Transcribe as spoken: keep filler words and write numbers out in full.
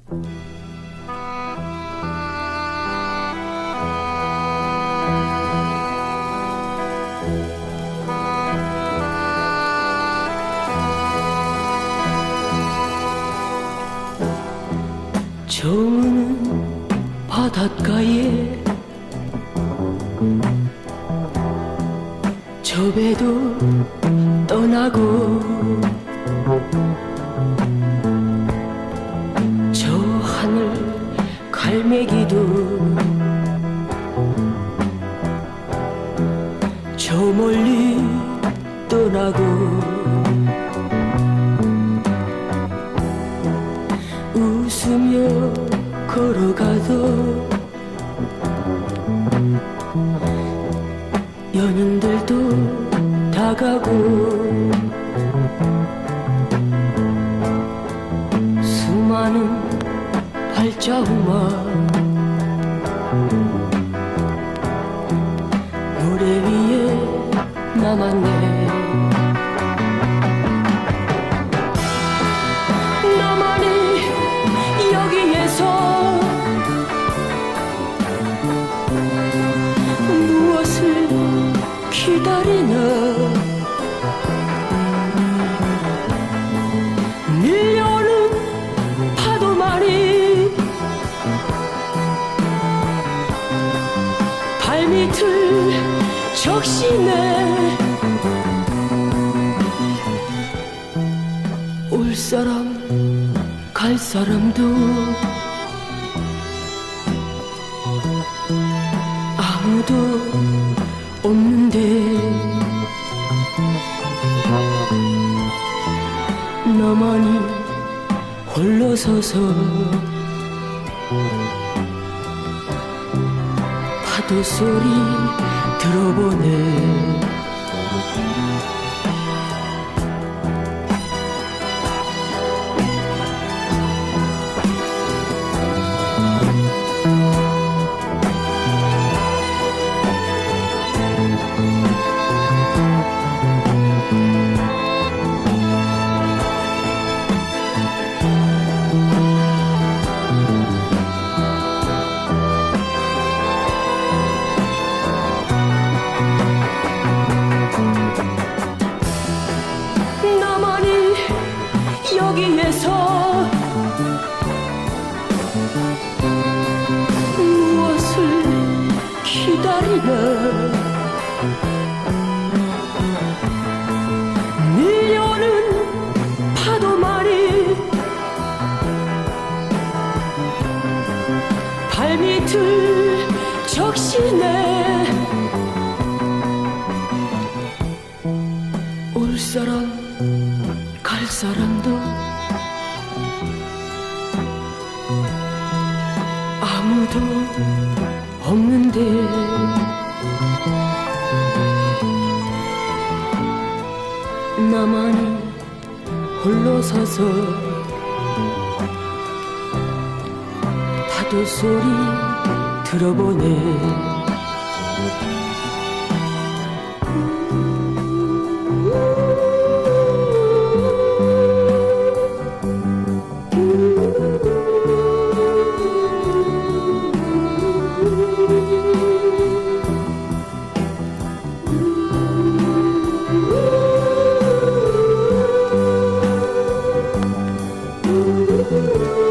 저는 바닷가에 저 배도 떠나고 저 하늘 갈매기도 저 멀리 떠나고 웃으며 걸어가도 연인들도 다가고 수많은 발자국만 모래 위에 남았네. 나만이 여기에서 무엇을 기다리나. 밀려오는 파도만이 발밑을 적시네. 올 사람 갈 사람도 아무도 없는데 나만이 홀로 서서 파도 소리 들어보네. 나만이 여기에서 무엇을 기다리나. 밀려오는 파도만이 발밑을 적시네. 올 사람 갈 사람도 아무도 없는데 나만이 홀로 서서 파도 소리 들어보네. Ooh.